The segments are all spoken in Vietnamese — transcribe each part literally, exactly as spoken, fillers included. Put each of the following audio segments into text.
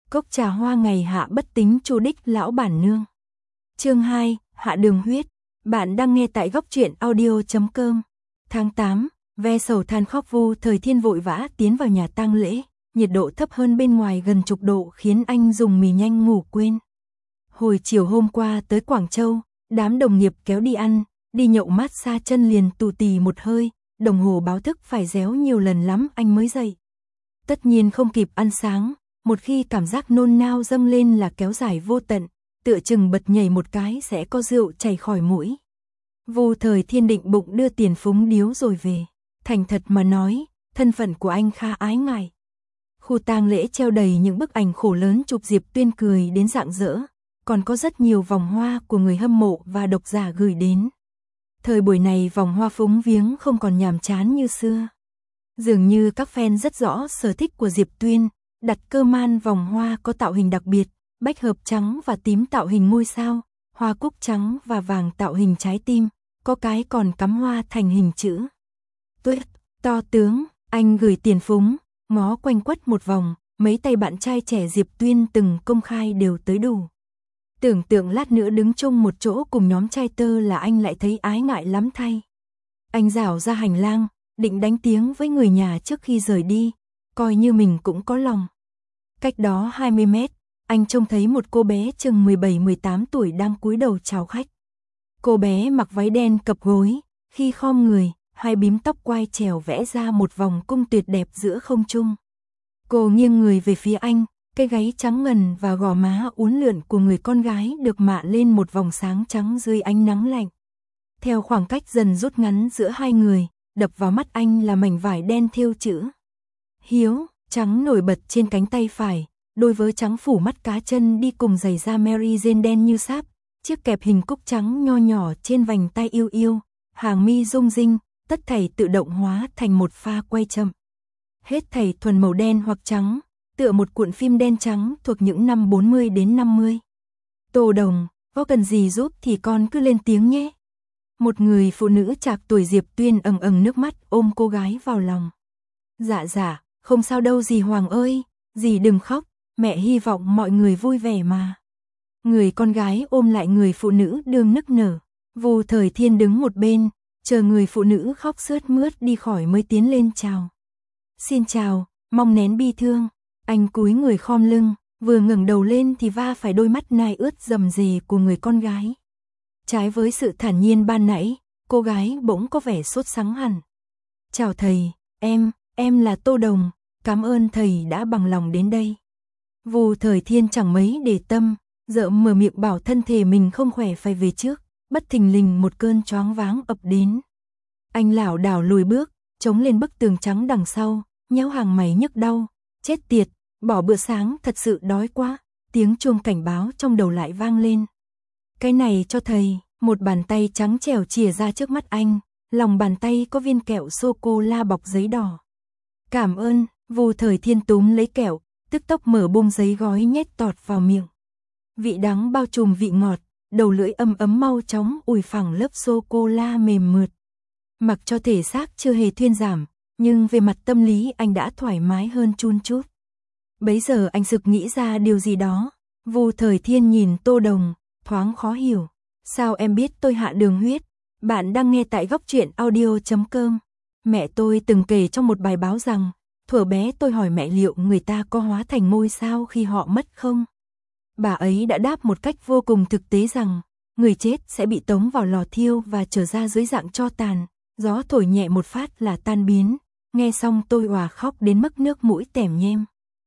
Cốc trà hoa ngày hạ bất tính chu đích lão bản nương. Chương hai, hạ đường huyết. Bạn đang nghe tại góc truyện audio chấm com. Tháng tám, ve sầu than khóc Vu Thời Thiên vội vã tiến vào nhà tang lễ, nhiệt độ thấp hơn bên ngoài gần chục độ khiến anh dùng mì nhanh ngủ quên. Hồi chiều hôm qua tới Quảng Châu, đám đồng nghiệp kéo đi ăn, đi nhậu mát xa chân liền tù tì một hơi, đồng hồ báo thức phải réo nhiều lần lắm anh mới dậy. Tất nhiên không kịp ăn sáng, một khi cảm giác nôn nao dâng lên là kéo dài vô tận, tựa chừng bật nhảy một cái sẽ có rượu chảy khỏi mũi. Vu Thời Thiên định bụng đưa tiền phúng điếu rồi về, thành thật mà nói, thân phận của anh khá ái ngại. Khu tang lễ treo đầy những bức ảnh khổ lớn chụp Diệp Tuyên cười đến rạng rỡ, còn có rất nhiều vòng hoa của người hâm mộ và độc giả gửi đến. Thời buổi này vòng hoa phúng viếng không còn nhàm chán như xưa. Dường như các fan rất rõ sở thích của Diệp Tuyên, đặt cơ man vòng hoa có tạo hình đặc biệt, bách hợp trắng và tím tạo hình ngôi sao, hoa cúc trắng và vàng tạo hình trái tim, có cái còn cắm hoa thành hình chữ. Tuyết, to tướng, anh gửi tiền phúng, ngó quanh quất một vòng, mấy tay bạn trai trẻ Diệp Tuyên từng công khai đều tới đủ. Tưởng tượng lát nữa đứng chung một chỗ cùng nhóm trai tơ là anh lại thấy ái ngại lắm thay. Anh rảo ra hành lang, định đánh tiếng với người nhà trước khi rời đi, coi như mình cũng có lòng. Cách đó hai mươi mét, anh trông thấy một cô bé chừng mười bảy mười tám tuổi đang cúi đầu chào khách. Cô bé mặc váy đen cập gối, khi khom người, hai bím tóc quai trèo vẽ ra một vòng cung tuyệt đẹp giữa không trung. Cô nghiêng người về phía anh, cái gáy trắng ngần và gò má uốn lượn của người con gái được mạ lên một vòng sáng trắng dưới ánh nắng lạnh. Theo khoảng cách dần rút ngắn giữa hai người, đập vào mắt anh là mảnh vải đen thêu chữ Hiếu, trắng nổi bật trên cánh tay phải, đôi vớ trắng phủ mắt cá chân đi cùng giày da Mary Jane đen như sáp, chiếc kẹp hình cúc trắng nho nhỏ trên vành tay yêu yêu, hàng mi rung rinh, tất thảy tự động hóa thành một pha quay chậm. Hết thảy thuần màu đen hoặc trắng, tựa một cuộn phim đen trắng thuộc những năm bốn mươi đến năm mươi. Tô Đồng, có cần gì giúp thì con cứ lên tiếng nhé. Một người phụ nữ trạc tuổi Diệp Tuyên ầng ầng nước mắt ôm cô gái vào lòng. Dạ dạ, không sao đâu dì Hoàng ơi, dì đừng khóc, mẹ hy vọng mọi người vui vẻ mà. Người con gái ôm lại người phụ nữ đương nức nở. Vu Thời Thiên đứng một bên, chờ người phụ nữ khóc sướt mướt đi khỏi mới tiến lên chào. Xin chào, mong nén bi thương. Anh cúi người khom lưng, vừa ngẩng đầu lên thì va phải đôi mắt nai ướt rầm rề của người con gái. Trái với sự thản nhiên ban nãy, cô gái bỗng có vẻ sốt sắng hẳn. Chào thầy, em, em là Tô Đồng, cảm ơn thầy đã bằng lòng đến đây. Vu Thời Thiên chẳng mấy để tâm, dợm mở miệng bảo thân thể mình không khỏe phải về trước, bất thình lình một cơn choáng váng ập đến. Anh lảo đảo lùi bước, chống lên bức tường trắng đằng sau, nhéo hàng mày nhức đau, chết tiệt, bỏ bữa sáng thật sự đói quá, tiếng chuông cảnh báo trong đầu lại vang lên. Cái này cho thầy, một bàn tay trắng trẻo chìa ra trước mắt anh, lòng bàn tay có viên kẹo sô-cô-la bọc giấy đỏ. Cảm ơn, Vu Thời Thiên túm lấy kẹo, tức tốc mở bung giấy gói nhét tọt vào miệng. Vị đắng bao trùm vị ngọt, đầu lưỡi ấm ấm mau chóng ùi phẳng lớp sô-cô-la mềm mượt. Mặc cho thể xác chưa hề thuyên giảm, nhưng về mặt tâm lý anh đã thoải mái hơn chun chút. Bấy giờ anh sực nghĩ ra điều gì đó. Vu Thời Thiên nhìn Tô Đồng, thoáng khó hiểu. Sao em biết tôi hạ đường huyết? Bạn đang nghe tại góc truyện audio chấm com. Mẹ tôi từng kể trong một bài báo rằng, thuở bé tôi hỏi mẹ liệu người ta có hóa thành ngôi sao khi họ mất không? Bà ấy đã đáp một cách vô cùng thực tế rằng, người chết sẽ bị tống vào lò thiêu và trở ra dưới dạng tro tàn, gió thổi nhẹ một phát là tan biến. Nghe xong tôi òa khóc đến mức nước mũi tẻm nhem.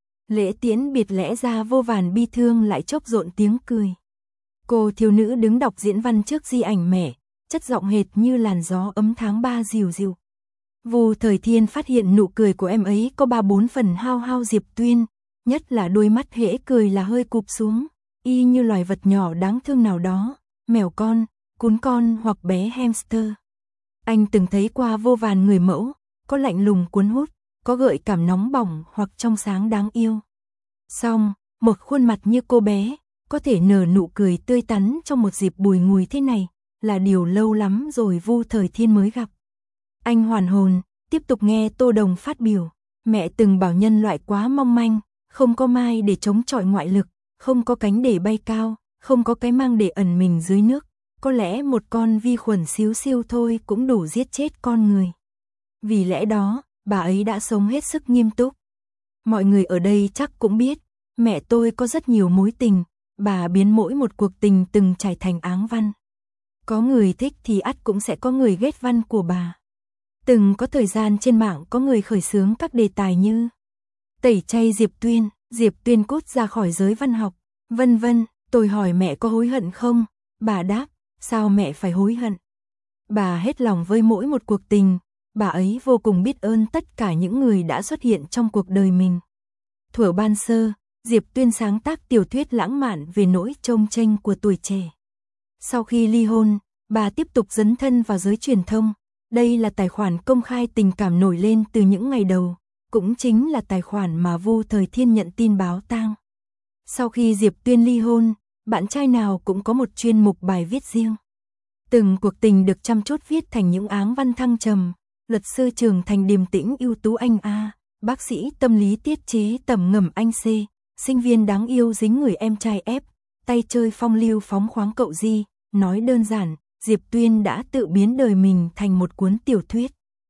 Lễ tiễn biệt lẽ ra vô vàn bi thương lại chốc rộn tiếng cười. Cô thiếu nữ đứng đọc diễn văn trước di ảnh mẹ, chất giọng hệt như làn gió ấm tháng ba dịu dịu. Vu Thời Thiên phát hiện nụ cười của em ấy có ba bốn phần hao hao Diệp Tuyên, nhất là đôi mắt hễ cười là hơi cụp xuống, y như loài vật nhỏ đáng thương nào đó, mèo con, cún con hoặc bé hamster. Anh từng thấy qua vô vàn người mẫu, có lạnh lùng cuốn hút, có gợi cảm nóng bỏng hoặc trong sáng đáng yêu. Song, một khuôn mặt như cô bé, có thể nở nụ cười tươi tắn trong một dịp bùi ngùi thế này, là điều lâu lắm rồi Vu Thời Thiên mới gặp. Anh hoàn hồn, tiếp tục nghe Tô Đồng phát biểu. Mẹ từng bảo nhân loại quá mong manh, không có mai để chống chọi ngoại lực, không có cánh để bay cao, không có cái mang để ẩn mình dưới nước. Có lẽ một con vi khuẩn xíu xiu thôi cũng đủ giết chết con người. Vì lẽ đó, bà ấy đã sống hết sức nghiêm túc. Mọi người ở đây chắc cũng biết, mẹ tôi có rất nhiều mối tình, bà biến mỗi một cuộc tình từng trải thành áng văn. Có người thích thì ắt cũng sẽ có người ghét văn của bà. Từng có thời gian trên mạng có người khởi xướng các đề tài như tẩy chay Diệp Tuyên, Diệp Tuyên cút ra khỏi giới văn học, vân vân. Tôi hỏi mẹ có hối hận không? Bà đáp, sao mẹ phải hối hận? Bà hết lòng với mỗi một cuộc tình, bà ấy vô cùng biết ơn tất cả những người đã xuất hiện trong cuộc đời mình. Thuở ban sơ, Diệp Tuyên sáng tác tiểu thuyết lãng mạn về nỗi chông chênh của tuổi trẻ. Sau khi ly hôn, bà tiếp tục dấn thân vào giới truyền thông. Đây là tài khoản công khai tình cảm nổi lên từ những ngày đầu, cũng chính là tài khoản mà Vu Thời Thiên nhận tin báo tang. Sau khi Diệp Tuyên ly hôn, bạn trai nào cũng có một chuyên mục bài viết riêng. Từng cuộc tình được chăm chút viết thành những áng văn thăng trầm, luật sư trưởng thành điềm tĩnh ưu tú anh A, bác sĩ tâm lý tiết chế tầm ngầm anh C, sinh viên đáng yêu dính người em trai F, tay chơi phong lưu phóng khoáng cậu G. Nói đơn giản, Diệp Tuyên đã tự biến đời mình thành một cuốn tiểu thuyết.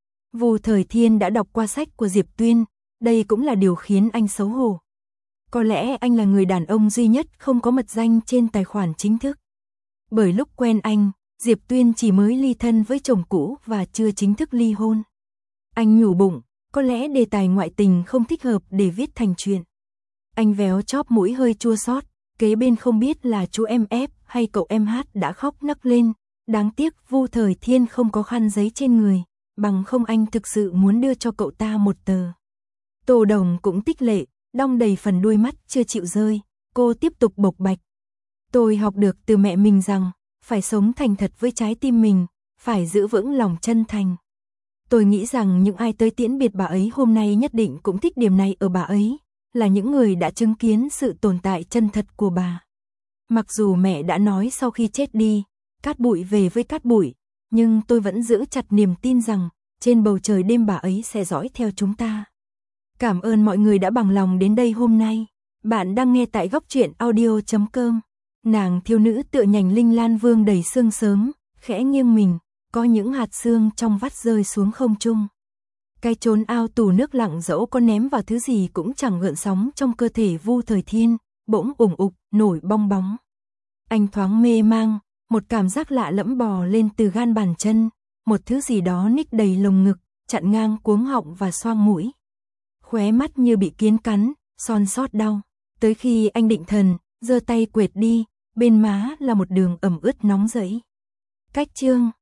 Vu Thời Thiên đã đọc qua sách của Diệp Tuyên, đây cũng là điều khiến anh xấu hổ. Có lẽ anh là người đàn ông duy nhất không có mật danh trên tài khoản chính thức. Bởi lúc quen anh, Diệp Tuyên chỉ mới ly thân với chồng cũ và chưa chính thức ly hôn. Anh nhủ bụng, có lẽ đề tài ngoại tình không thích hợp để viết thành chuyện. Anh véo chóp mũi hơi chua xót, kế bên không biết là chú em F hay cậu em H đã khóc nấc lên. Đáng tiếc Vu Thời Thiên không có khăn giấy trên người, bằng không anh thực sự muốn đưa cho cậu ta một tờ. Tô Đồng cũng tích lệ, đong đầy phần đuôi mắt chưa chịu rơi, cô tiếp tục bộc bạch. Tôi học được từ mẹ mình rằng, phải sống thành thật với trái tim mình, phải giữ vững lòng chân thành. Tôi nghĩ rằng những ai tới tiễn biệt bà ấy hôm nay nhất định cũng thích điểm này ở bà ấy, là những người đã chứng kiến sự tồn tại chân thật của bà. Mặc dù mẹ đã nói sau khi chết đi, cát bụi về với cát bụi, nhưng tôi vẫn giữ chặt niềm tin rằng, trên bầu trời đêm bà ấy sẽ dõi theo chúng ta. Cảm ơn mọi người đã bằng lòng đến đây hôm nay. Bạn đang nghe tại góc truyện audio chấm com. Nàng thiếu nữ tựa nhành linh lan vương đầy sương sớm, khẽ nghiêng mình, có những hạt sương trong vắt rơi xuống không trung. Cái chốn ao tù nước lặng dẫu có ném vào thứ gì cũng chẳng gợn sóng trong cơ thể Vu Thời Thiên, bỗng ủng ục, nổi bong bóng. Anh thoáng mê mang, một cảm giác lạ lẫm bò lên từ gan bàn chân, một thứ gì đó ních đầy lồng ngực, chặn ngang cuống họng và xoang mũi. Khóe mắt như bị kiến cắn, son sót đau. Tới khi anh định thần, giơ tay quệt đi, bên má là một đường ẩm ướt nóng rẫy. Cách chương